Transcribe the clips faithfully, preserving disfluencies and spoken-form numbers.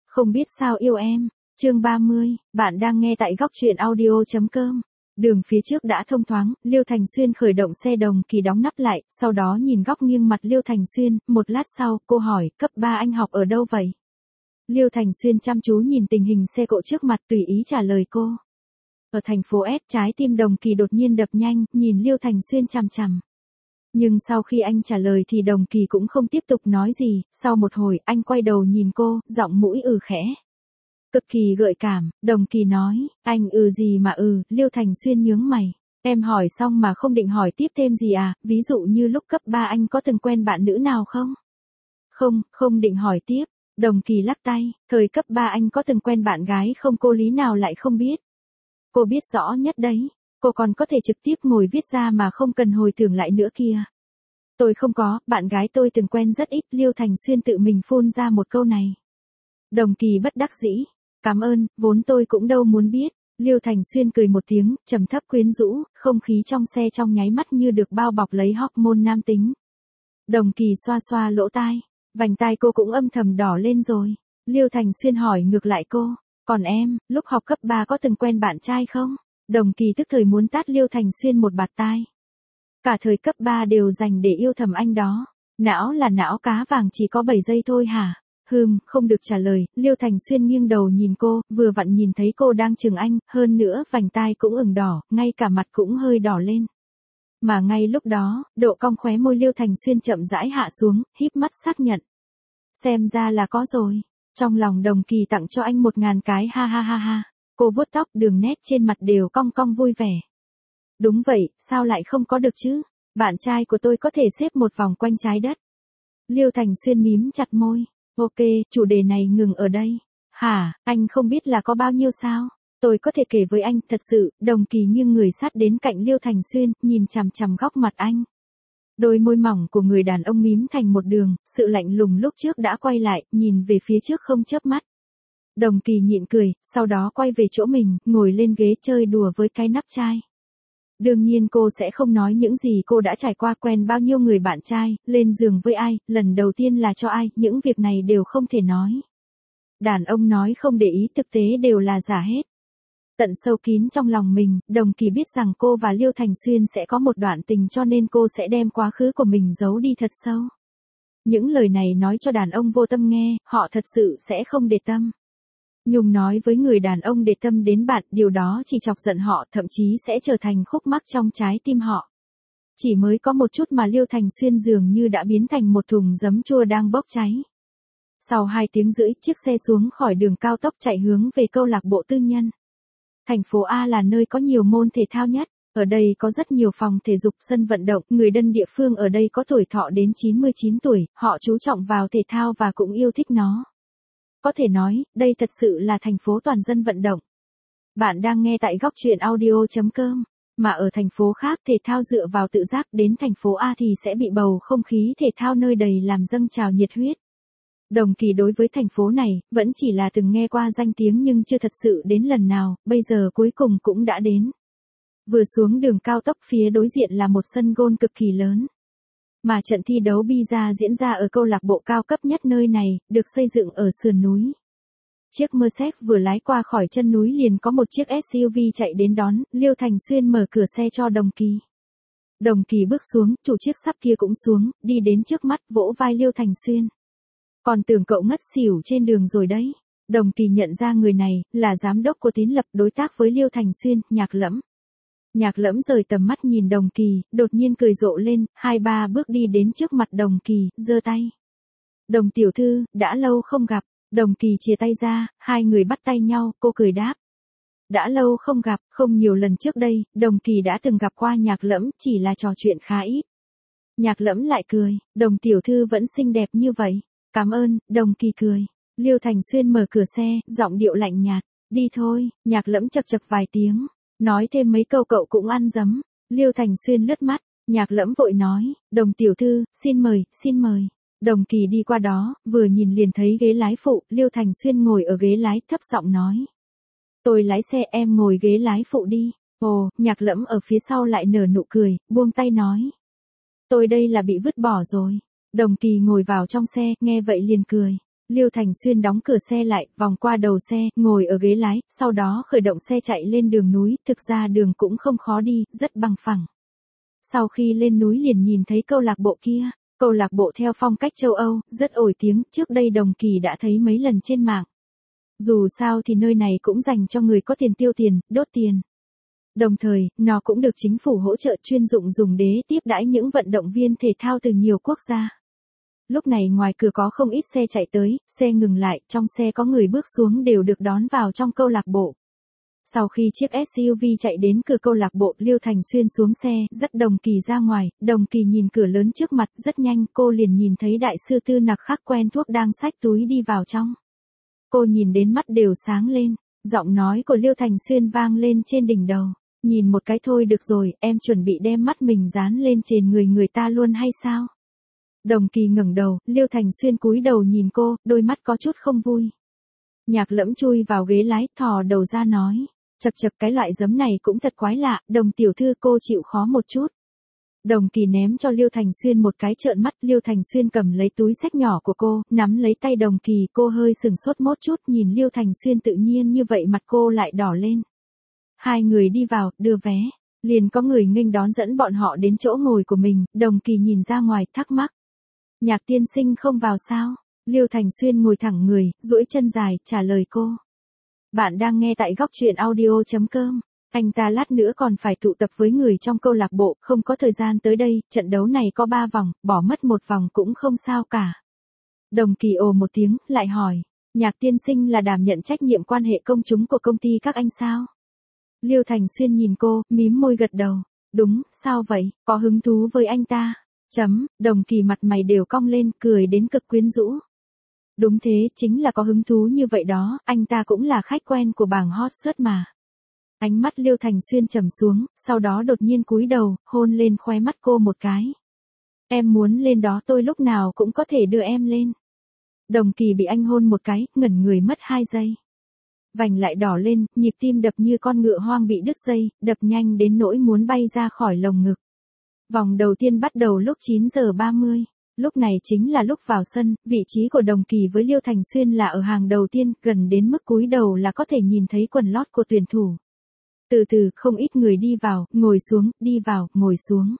Không biết sao yêu em. Chương ba mươi, bạn đang nghe tại góc truyện audio chấm com. Đường phía trước đã thông thoáng, Liêu Thành Xuyên khởi động xe Đồng Kỳ đóng nắp lại, sau đó nhìn góc nghiêng mặt Liêu Thành Xuyên, một lát sau, cô hỏi, cấp ba anh học ở đâu vậy? Liêu Thành Xuyên chăm chú nhìn tình hình xe cộ trước mặt tùy ý trả lời cô. Ở thành phố S, trái tim Đồng Kỳ đột nhiên đập nhanh, nhìn Liêu Thành Xuyên chằm chằm. Nhưng sau khi anh trả lời thì Đồng Kỳ cũng không tiếp tục nói gì, sau một hồi anh quay đầu nhìn cô, giọng mũi ừ khẽ. Cực kỳ gợi cảm, Đồng Kỳ nói, anh ừ gì mà ừ, Liêu Thành Xuyên nhướng mày. Em hỏi xong mà không định hỏi tiếp thêm gì à, ví dụ như lúc cấp ba anh có từng quen bạn nữ nào không? Không, không định hỏi tiếp. Đồng Kỳ lắc tay, thời cấp ba anh có từng quen bạn gái không, cô lý nào lại không biết. Cô biết rõ nhất đấy, cô còn có thể trực tiếp ngồi viết ra mà không cần hồi tưởng lại nữa kìa. Tôi không có, bạn gái tôi từng quen rất ít, Liêu Thành Xuyên tự mình phun ra một câu này. Đồng Kỳ bất đắc dĩ, cảm ơn, vốn tôi cũng đâu muốn biết. Liêu Thành Xuyên cười một tiếng, trầm thấp quyến rũ, không khí trong xe trong nháy mắt như được bao bọc lấy hormone nam tính. Đồng Kỳ xoa xoa lỗ tai, vành tai cô cũng âm thầm đỏ lên rồi. Liêu Thành Xuyên hỏi ngược lại cô, còn em, lúc học cấp ba có từng quen bạn trai không? Đồng Kỳ tức thời muốn tát Liêu Thành Xuyên một bạt tai. Cả thời cấp ba đều dành để yêu thầm anh đó. Não là não cá vàng chỉ có bảy giây thôi hả? Hừm, không được trả lời, Liêu Thành Xuyên nghiêng đầu nhìn cô, vừa vặn nhìn thấy cô đang chừng anh, hơn nữa vành tai cũng ửng đỏ, ngay cả mặt cũng hơi đỏ lên. Mà ngay lúc đó, độ cong khóe môi Liêu Thành Xuyên chậm rãi hạ xuống, híp mắt xác nhận. Xem ra là có rồi. Trong lòng Đồng Kỳ tặng cho anh một ngàn cái ha ha ha ha. Cô vuốt tóc, đường nét trên mặt đều cong cong vui vẻ. Đúng vậy, sao lại không có được chứ? Bạn trai của tôi có thể xếp một vòng quanh trái đất. Liêu Thành Xuyên mím chặt môi. Ok, chủ đề này ngừng ở đây. Hả, anh không biết là có bao nhiêu sao? Tôi có thể kể với anh, thật sự. Đồng Kỳ nghiêng người sát đến cạnh Liêu Thành Xuyên, nhìn chằm chằm góc mặt anh. Đôi môi mỏng của người đàn ông mím thành một đường, sự lạnh lùng lúc trước đã quay lại, nhìn về phía trước không chớp mắt. Đồng Kỳ nhịn cười, sau đó quay về chỗ mình, ngồi lên ghế chơi đùa với cái nắp chai. Đương nhiên cô sẽ không nói những gì cô đã trải qua, quen bao nhiêu người bạn trai, lên giường với ai, lần đầu tiên là cho ai, những việc này đều không thể nói. Đàn ông nói không để ý thực tế đều là giả hết. Tận sâu kín trong lòng mình, Đồng Kỳ biết rằng cô và Liêu Thành Xuyên sẽ có một đoạn tình cho nên cô sẽ đem quá khứ của mình giấu đi thật sâu. Những lời này nói cho đàn ông vô tâm nghe, họ thật sự sẽ không để tâm. Nhung nói với người đàn ông để tâm đến bạn, điều đó chỉ chọc giận họ, thậm chí sẽ trở thành khúc mắc trong trái tim họ. Chỉ mới có một chút mà Liêu Thành Xuyên dường như đã biến thành một thùng giấm chua đang bốc cháy. Sau hai tiếng rưỡi, chiếc xe xuống khỏi đường cao tốc chạy hướng về câu lạc bộ tư nhân. Thành phố A là nơi có nhiều môn thể thao nhất, ở đây có rất nhiều phòng thể dục, sân vận động, người dân địa phương ở đây có tuổi thọ đến chín mươi chín tuổi, họ chú trọng vào thể thao và cũng yêu thích nó. Có thể nói, đây thật sự là thành phố toàn dân vận động. Bạn đang nghe tại góc truyện audio chấm com, mà ở thành phố khác thể thao dựa vào tự giác, đến thành phố A thì sẽ bị bầu không khí thể thao nơi đầy làm dâng trào nhiệt huyết. Đồng Kỳ đối với thành phố này, vẫn chỉ là từng nghe qua danh tiếng nhưng chưa thật sự đến lần nào, bây giờ cuối cùng cũng đã đến. Vừa xuống đường cao tốc phía đối diện là một sân golf cực kỳ lớn. Mà trận thi đấu bi-a diễn ra ở câu lạc bộ cao cấp nhất nơi này, được xây dựng ở sườn núi. Chiếc Mercedes vừa lái qua khỏi chân núi liền có một chiếc ét u vê chạy đến đón, Liêu Thành Xuyên mở cửa xe cho Đồng Kỳ. Đồng Kỳ bước xuống, chủ chiếc sắp kia cũng xuống, đi đến trước mắt, vỗ vai Liêu Thành Xuyên. Còn tưởng cậu ngất xỉu trên đường rồi đấy. Đồng Kỳ nhận ra người này, là giám đốc của Tín Lập, đối tác với Liêu Thành Xuyên, Nhạc Lẫm. Nhạc Lẫm rời tầm mắt nhìn Đồng Kỳ, đột nhiên cười rộ lên, hai ba bước đi đến trước mặt Đồng Kỳ, giơ tay. Đồng tiểu thư, đã lâu không gặp. Đồng Kỳ chia tay ra, hai người bắt tay nhau, cô cười đáp. Đã lâu không gặp, không nhiều lần trước đây, Đồng Kỳ đã từng gặp qua Nhạc Lẫm, chỉ là trò chuyện khá ít. Nhạc Lẫm lại cười, Đồng tiểu thư vẫn xinh đẹp như vậy. Cảm ơn, Đồng Kỳ cười. Liêu Thành Xuyên mở cửa xe, giọng điệu lạnh nhạt. Đi thôi, Nhạc Lẫm chậc chậc vài tiếng. Nói thêm mấy câu cậu cũng ăn dấm. Liêu Thành Xuyên lướt mắt, Nhạc Lẫm vội nói, Đồng tiểu thư, xin mời, xin mời. Đồng Kỳ đi qua đó, vừa nhìn liền thấy ghế lái phụ, Liêu Thành Xuyên ngồi ở ghế lái, thấp giọng nói. Tôi lái xe, em ngồi ghế lái phụ đi. Ồ, Nhạc Lẫm ở phía sau lại nở nụ cười, buông tay nói. Tôi đây là bị vứt bỏ rồi. Đồng Kỳ ngồi vào trong xe, nghe vậy liền cười. Liêu Thành Xuyên đóng cửa xe lại, vòng qua đầu xe, ngồi ở ghế lái, sau đó khởi động xe chạy lên đường núi, thực ra đường cũng không khó đi, rất bằng phẳng. Sau khi lên núi liền nhìn thấy câu lạc bộ kia, câu lạc bộ theo phong cách châu Âu, rất nổi tiếng, trước đây Đồng Kỳ đã thấy mấy lần trên mạng. Dù sao thì nơi này cũng dành cho người có tiền tiêu tiền, đốt tiền. Đồng thời, nó cũng được chính phủ hỗ trợ chuyên dụng dùng để tiếp đãi những vận động viên thể thao từ nhiều quốc gia. Lúc này ngoài cửa có không ít xe chạy tới, xe ngừng lại, trong xe có người bước xuống đều được đón vào trong câu lạc bộ. Sau khi chiếc ét u vê chạy đến cửa câu lạc bộ, Liêu Thành Xuyên xuống xe, dắt Đồng Kỳ ra ngoài, Đồng Kỳ nhìn cửa lớn trước mặt, rất nhanh cô liền nhìn thấy đại sư Tư Nặc Khắc quen thuốc đang xách túi đi vào trong. Cô nhìn đến mắt đều sáng lên, giọng nói của Liêu Thành Xuyên vang lên trên đỉnh đầu. Nhìn một cái thôi được rồi, em chuẩn bị đem mắt mình dán lên trên người người ta luôn hay sao? Đồng Kỳ ngẩng đầu, Liêu Thành Xuyên cúi đầu nhìn cô, đôi mắt có chút không vui. Nhạc Lẫm chui vào ghế lái, thò đầu ra nói, chật chật cái loại giấm này cũng thật quái lạ, Đồng tiểu thư cô chịu khó một chút. Đồng Kỳ ném cho Liêu Thành Xuyên một cái trợn mắt, Liêu Thành Xuyên cầm lấy túi xách nhỏ của cô, nắm lấy tay Đồng Kỳ, cô hơi sừng sốt một chút, nhìn Liêu Thành Xuyên tự nhiên như vậy mặt cô lại đỏ lên. Hai người đi vào, đưa vé, liền có người nghênh đón dẫn bọn họ đến chỗ ngồi của mình, Đồng Kỳ nhìn ra ngoài, thắc mắc. Nhạc tiên sinh không vào sao? Liêu Thành Xuyên ngồi thẳng người, duỗi chân dài, trả lời cô. Bạn đang nghe tại góc truyện audio chấm com. Anh ta lát nữa còn phải tụ tập với người trong câu lạc bộ, không có thời gian tới đây, trận đấu này có ba vòng, bỏ mất một vòng cũng không sao cả. Đồng Kỳ ồ một tiếng, lại hỏi, Nhạc tiên sinh là đảm nhận trách nhiệm quan hệ công chúng của công ty các anh sao? Liêu Thành Xuyên nhìn cô, mím môi gật đầu. Đúng, sao vậy, có hứng thú với anh ta? Chấm, Đồng Kỳ mặt mày đều cong lên, cười đến cực quyến rũ. Đúng thế, chính là có hứng thú như vậy đó, anh ta cũng là khách quen của bảng hot search mà. Ánh mắt Liêu Thành Xuyên trầm xuống, sau đó đột nhiên cúi đầu, hôn lên khóe mắt cô một cái. Em muốn lên đó tôi lúc nào cũng có thể đưa em lên. Đồng Kỳ bị anh hôn một cái, ngẩn người mất hai giây. Vành lại đỏ lên, nhịp tim đập như con ngựa hoang bị đứt dây, đập nhanh đến nỗi muốn bay ra khỏi lồng ngực. Vòng đầu tiên bắt đầu lúc chín giờ ba mươi. Lúc này chính là lúc vào sân, vị trí của Đồng Kỳ với Liêu Thành Xuyên là ở hàng đầu tiên, gần đến mức cúi đầu là có thể nhìn thấy quần lót của tuyển thủ. Từ từ, không ít người đi vào, ngồi xuống, đi vào, ngồi xuống.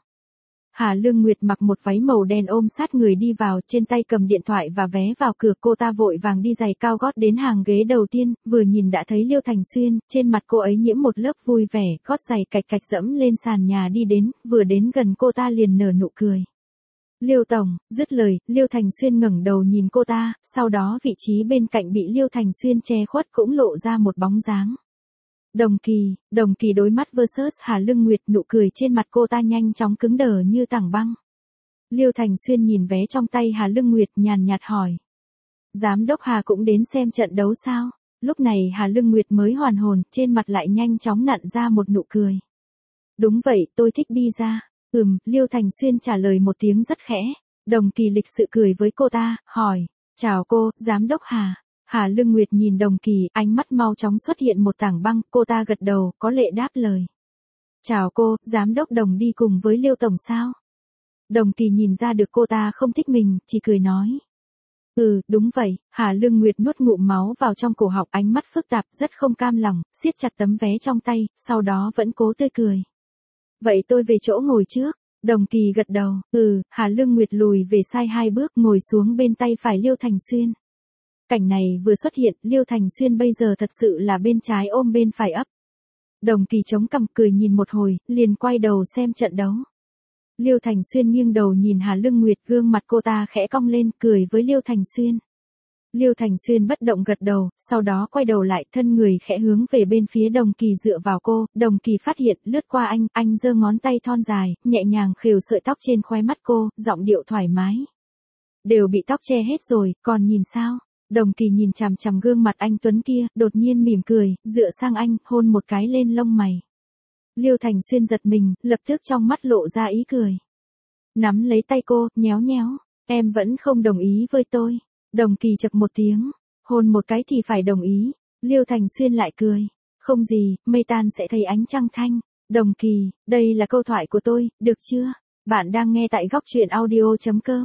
Hà Lương Nguyệt mặc một váy màu đen ôm sát người đi vào, trên tay cầm điện thoại và vé vào cửa, cô ta vội vàng đi giày cao gót đến hàng ghế đầu tiên, vừa nhìn đã thấy Liêu Thành Xuyên, trên mặt cô ấy nhiễm một lớp vui vẻ, gót giày cạch cạch dẫm lên sàn nhà đi đến, vừa đến gần cô ta liền nở nụ cười. Liêu tổng, dứt lời, Liêu Thành Xuyên ngẩng đầu nhìn cô ta, sau đó vị trí bên cạnh bị Liêu Thành Xuyên che khuất cũng lộ ra một bóng dáng. Đồng Kỳ, Đồng Kỳ đối mắt versus Hà Lương Nguyệt, nụ cười trên mặt cô ta nhanh chóng cứng đờ như tảng băng. Liêu Thành Xuyên nhìn vé trong tay Hà Lương Nguyệt nhàn nhạt hỏi. Giám đốc Hà cũng đến xem trận đấu sao? Lúc này Hà Lương Nguyệt mới hoàn hồn, trên mặt lại nhanh chóng nặn ra một nụ cười. Đúng vậy, tôi thích pizza. Ừm, Liêu Thành Xuyên trả lời một tiếng rất khẽ. Đồng Kỳ lịch sự cười với cô ta, hỏi. Chào cô, giám đốc Hà. Hà Lương Nguyệt nhìn Đồng Kỳ, ánh mắt mau chóng xuất hiện một tảng băng, cô ta gật đầu, có lệ đáp lời. Chào cô, giám đốc Đồng đi cùng với Liêu tổng sao? Đồng Kỳ nhìn ra được cô ta không thích mình, chỉ cười nói. Ừ, đúng vậy, Hà Lương Nguyệt nuốt ngụm máu vào trong cổ họng, ánh mắt phức tạp, rất không cam lòng, siết chặt tấm vé trong tay, sau đó vẫn cố tươi cười. Vậy tôi về chỗ ngồi trước. Đồng Kỳ gật đầu, ừ, Hà Lương Nguyệt lùi về sai hai bước, ngồi xuống bên tay phải Liêu Thành Xuyên. Cảnh này vừa xuất hiện, Liêu Thành Xuyên bây giờ thật sự là bên trái ôm bên phải ấp. Đồng Kỳ chống cằm cười nhìn một hồi, liền quay đầu xem trận đấu. Liêu Thành Xuyên nghiêng đầu nhìn Hà Lương Nguyệt, gương mặt cô ta khẽ cong lên, cười với Liêu Thành Xuyên. Liêu Thành Xuyên bất động gật đầu, sau đó quay đầu lại, thân người khẽ hướng về bên phía Đồng Kỳ dựa vào cô, Đồng Kỳ phát hiện, lướt qua anh, anh giơ ngón tay thon dài, nhẹ nhàng khều sợi tóc trên khóe mắt cô, giọng điệu thoải mái. Đều bị tóc che hết rồi, còn nhìn sao? Đồng Kỳ nhìn chằm chằm gương mặt anh tuấn kia, đột nhiên mỉm cười, dựa sang anh, hôn một cái lên lông mày. Liêu Thành Xuyên giật mình, lập tức trong mắt lộ ra ý cười. Nắm lấy tay cô, nhéo nhéo, em vẫn không đồng ý với tôi. Đồng Kỳ chậc một tiếng, hôn một cái thì phải đồng ý. Liêu Thành Xuyên lại cười. Không gì, mây tan sẽ thấy ánh trăng thanh. Đồng Kỳ, đây là câu thoại của tôi, được chưa? Bạn đang nghe tại góc truyện audio chấm com.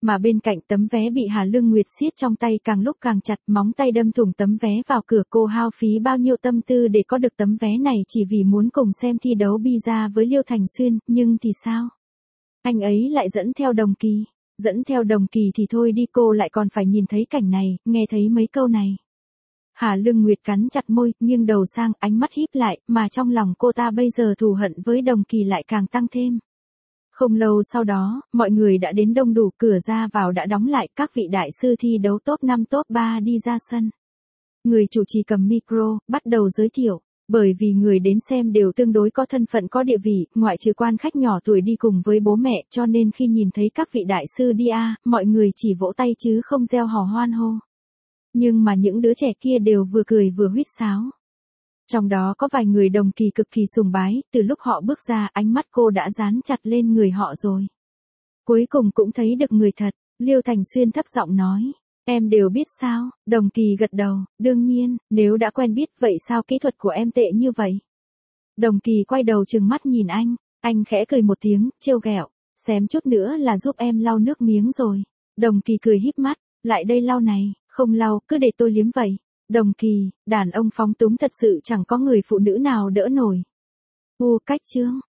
Mà bên cạnh tấm vé bị Hà Lương Nguyệt siết trong tay càng lúc càng chặt, móng tay đâm thủng tấm vé vào cửa. Cô hao phí bao nhiêu tâm tư để có được tấm vé này chỉ vì muốn cùng xem thi đấu bi-a với Liêu Thành Xuyên, nhưng thì sao? Anh ấy lại dẫn theo Đồng Kỳ. Dẫn theo Đồng Kỳ thì thôi đi, cô lại còn phải nhìn thấy cảnh này, nghe thấy mấy câu này. Hà Lương Nguyệt cắn chặt môi, nghiêng đầu sang, ánh mắt híp lại, mà trong lòng cô ta bây giờ thù hận với Đồng Kỳ lại càng tăng thêm. Không lâu sau đó, mọi người đã đến đông đủ, cửa ra vào đã đóng lại, các vị đại sư thi đấu top năm top ba đi ra sân. Người chủ trì cầm micro, bắt đầu giới thiệu. Bởi vì người đến xem đều tương đối có thân phận có địa vị, ngoại trừ quan khách nhỏ tuổi đi cùng với bố mẹ, cho nên khi nhìn thấy các vị đại sư đi a, mọi người chỉ vỗ tay chứ không reo hò hoan hô. Nhưng mà những đứa trẻ kia đều vừa cười vừa huýt sáo. Trong đó có vài người Đồng Kỳ cực kỳ sùng bái, từ lúc họ bước ra ánh mắt cô đã dán chặt lên người họ rồi. Cuối cùng cũng thấy được người thật, Liêu Thành Xuyên thấp giọng nói. Em đều biết sao? Đồng Kỳ gật đầu, đương nhiên, nếu đã quen biết vậy sao kỹ thuật của em tệ như vậy? Đồng Kỳ quay đầu trừng mắt nhìn anh, anh khẽ cười một tiếng, trêu ghẹo, xém chút nữa là giúp em lau nước miếng rồi. Đồng Kỳ cười híp mắt, lại đây lau này, không lau, cứ để tôi liếm vậy. Đồng Kỳ, đàn ông phóng túng thật sự chẳng có người phụ nữ nào đỡ nổi. U cách chương.